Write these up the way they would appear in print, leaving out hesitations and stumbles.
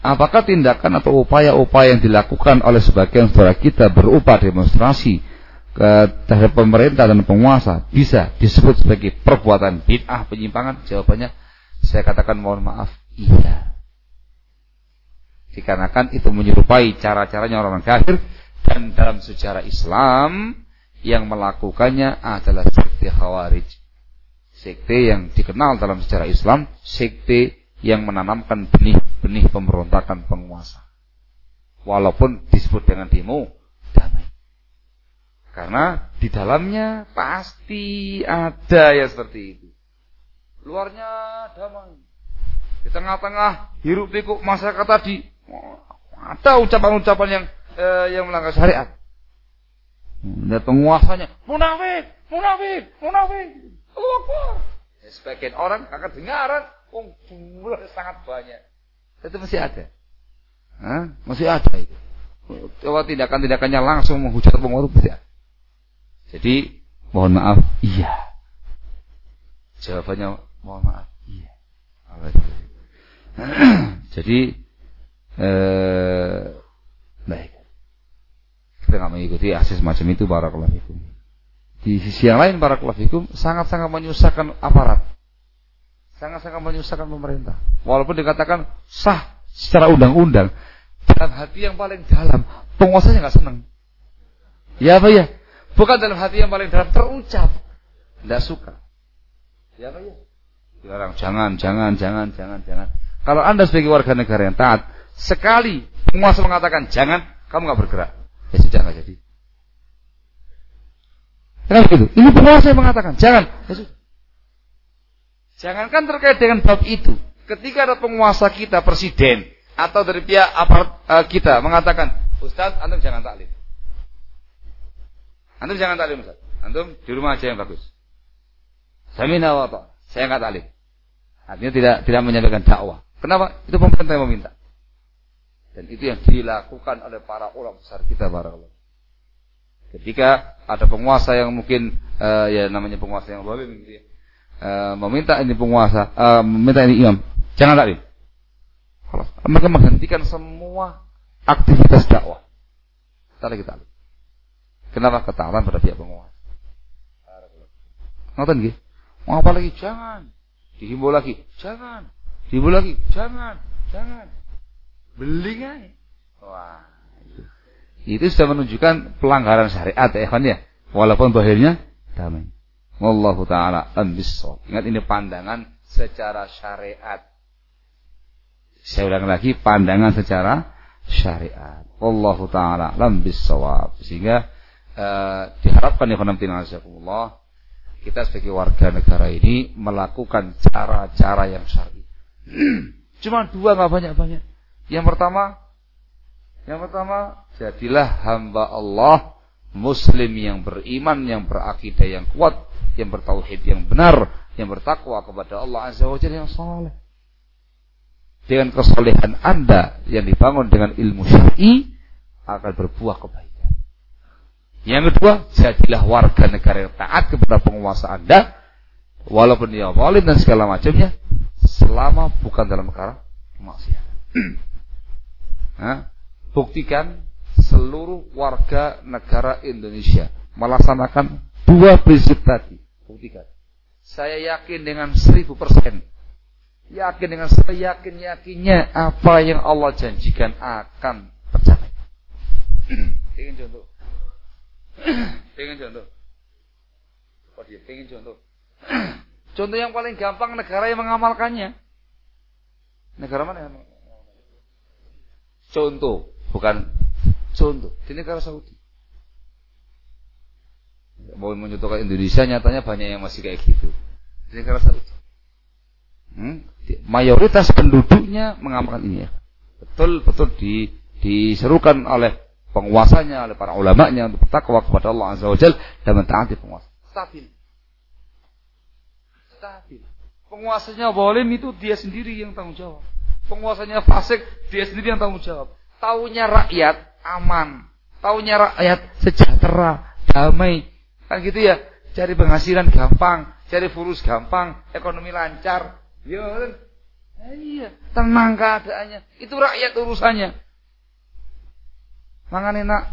Apakah tindakan atau upaya-upaya yang dilakukan oleh sebagian saudara kita berupa demonstrasi terhadap pemerintah dan penguasa bisa disebut sebagai perbuatan bid'ah, penyimpangan? Jawabannya, saya katakan mohon maaf, iya. Dikarenakan itu menyerupai cara-caranya orang kafir, dan dalam sejarah Islam yang melakukannya adalah sekte Khawarij. Sekte yang dikenal dalam sejarah Islam, sekte yang menanamkan benih-benih pemberontakan penguasa. Walaupun disebut dengan demo damai. Karena di dalamnya pasti ada yang seperti itu. Luarnya damai. Di tengah-tengah hiruk pikuk masyarakat tadi ada ucapan-ucapan yang melanggar syariat. Dan penguasanya munafik, munafik, munafik. Allahu Akbar. Sebagian orang akan dengaran, jumlah sangat banyak. Itu masih ada. Masih ada itu. Coba tindakan-tindakannya langsung menghujat penguasa masih ada. Jadi mohon maaf, iya. Jawabannya mohon maaf, iya. Jadi baik. Kita nggak mengikuti aksi semacam itu, barakallahu fikum. Di sisi yang lain, barakallahu fikum, sangat-sangat menyusahkan aparat. Sangat-sangat menyusahkan pemerintah. Walaupun dikatakan sah secara undang-undang, dalam hati yang paling dalam penguasanya nggak senang. Ya apa ya? Bukan dalam hati yang paling dalam, terucap nggak suka. Ya apa ya? Dilarang, jangan. Kalau Anda sebagai warga negara yang taat, sekali penguasa mengatakan jangan, kamu nggak bergerak, ya sudah nggak jadi. Kenapa begitu? Ini penguasa yang mengatakan jangan, ya sudah. Jangankan terkait dengan bab itu, ketika ada penguasa kita, presiden atau dari pihak aparat kita mengatakan, Ustaz, antum jangan taklim. Antum jangan taklim, Ustaz. Antum di rumah aja yang bagus. Samina wa ta'ah. Saya enggak taklim. Artinya tidak menyampaikan dakwah. Kenapa? Itu pemerintah yang meminta. Dan itu yang dilakukan oleh para ulama besar kita, barakallahu. Ketika ada penguasa yang mungkin ya namanya penguasa yang zalim gitu ya. Meminta ini penguasa, meminta ini imam, jangan taklim. Kalau mereka menghentikan semua aktivitas dakwah. Tak lagi taklim. Kenapa? Ketaatan pada pihak penguasa. Ngoten nggih. Mau apa lagi? Jangan. Dihimbau lagi, jangan. Dihimbau lagi, jangan. Beling aja. Wah. Itu sudah menunjukkan pelanggaran syariat ya kan ya. Walaupun zahirnya damai. Wallahu taala ambissawab. Ingat, ini pandangan secara syariat. Saya ulang lagi, pandangan secara syariat. Wallahu taala ambissawab. Sehingga diharapkan ya khonamtinazzakumullah, kita sebagai warga negara ini melakukan cara-cara yang syar'i. Cuma dua, enggak banyak-banyak. Yang pertama, jadilah hamba Allah, muslim yang beriman, yang berakidah yang kuat, yang bertauhid yang benar, yang bertakwa kepada Allah Azza wa Jalla, yang saleh. Dengan kesolehan Anda yang dibangun dengan ilmu syar'i akan berbuah kebaikan. Yang kedua, jadilah warga negara yang taat kepada penguasa Anda, walaupun dia zalim dan segala macamnya, selama bukan dalam perkara kemaksiatan. Buktikan seluruh warga negara Indonesia melaksanakan dua prinsip tadi. Buktikan. Saya yakin dengan 1000%. Yakin dengan yakinnya apa yang Allah janjikan akan tercapai. Ingin contoh. Contoh yang paling gampang, negara yang mengamalkannya. Negara mana yang contoh, bukan contoh, di negara Saudi. Mau menyontohkan Indonesia, nyatanya banyak yang masih kayak gitu. Di negara Saudi. Mayoritas penduduknya mengamalkan ini ya. Betul-betul diserukan oleh penguasanya, oleh para ulamanya untuk bertakwa kepada Allah Azza wa Jalla dan mentaati penguasa. Stabil. Penguasanya zalim itu dia sendiri yang tanggung jawab. Penguasanya fasik, dia sendiri yang tanggung jawab. Taunya rakyat aman, taunya rakyat sejahtera, damai. Kan gitu ya. Cari penghasilan gampang, cari fulus gampang, ekonomi lancar. Ya, Iya, tenang keadaannya. Itu rakyat urusannya. Makan enak.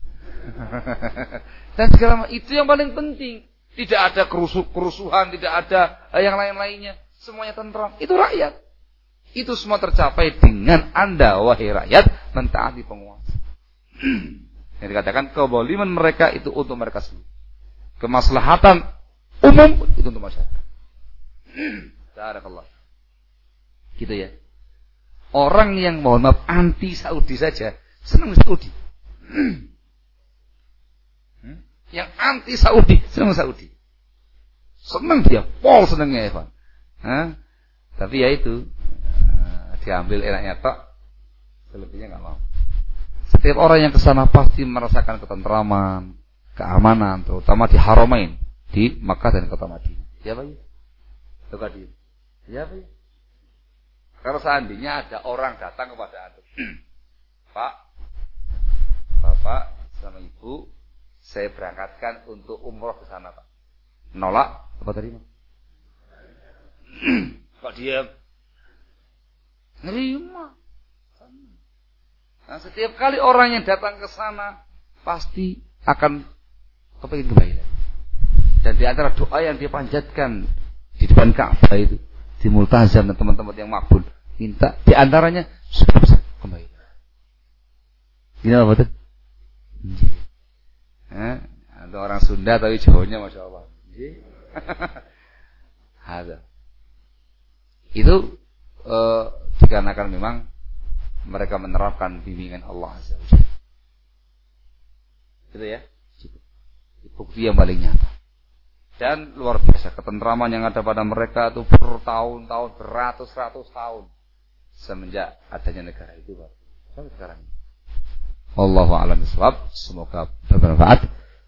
Dan segala macam. Itu yang paling penting. Tidak ada kerusuhan, tidak ada yang lain-lainnya. Semuanya tentram. Itu rakyat. Itu semua tercapai dengan Anda, wahai rakyat, mentaati penguasa. Yang dikatakan kezaliman mereka itu untuk mereka sendiri. Kemaslahatan umum itu untuk masyarakat. Barakallah. Gitu ya. Orang yang mohon maaf anti Saudi saja senang Saudi. Yang anti Saudi senang Saudi. Senang dia, pol senangnya Evan. Tapi ya itu diambil enaknya tok, selebihnya nggak mau. Setiap orang yang kesana pasti merasakan ketentraman, keamanan, terutama di Haramain, di Makkah dan kota Madinah. Ya Pak? Itu Kadir. Ya Pak? Kalau seandainya ada orang datang kepada Anda, Pak, Bapak sama Ibu, saya berangkatkan untuk umroh ke sana Pak. Nolak apa tadi Pak? Kok diam? Nerima. Nah, setiap kali orang yang datang ke sana pasti akan kepingin kembali. Dan di antara doa yang dia panjatkan di depan Ka'bah itu, di Multazam dan teman-teman yang makbul, minta di antaranya supaya bisa kembali. Ini apa betul? Ada orang Sunda tapi Jawanya Masya Allah. Ada. Itu dikarenakan memang mereka menerapkan bimbingan Allah Azza wa Jalla. Gitu ya. Bukti yang paling nyata. Dan luar biasa ketentraman yang ada pada mereka itu bertahun-tahun, beratus-ratus tahun semenjak adanya negara itu, Pak. Sampai sekarang. Wallahu a'lam bishawab. Semoga bermanfaat.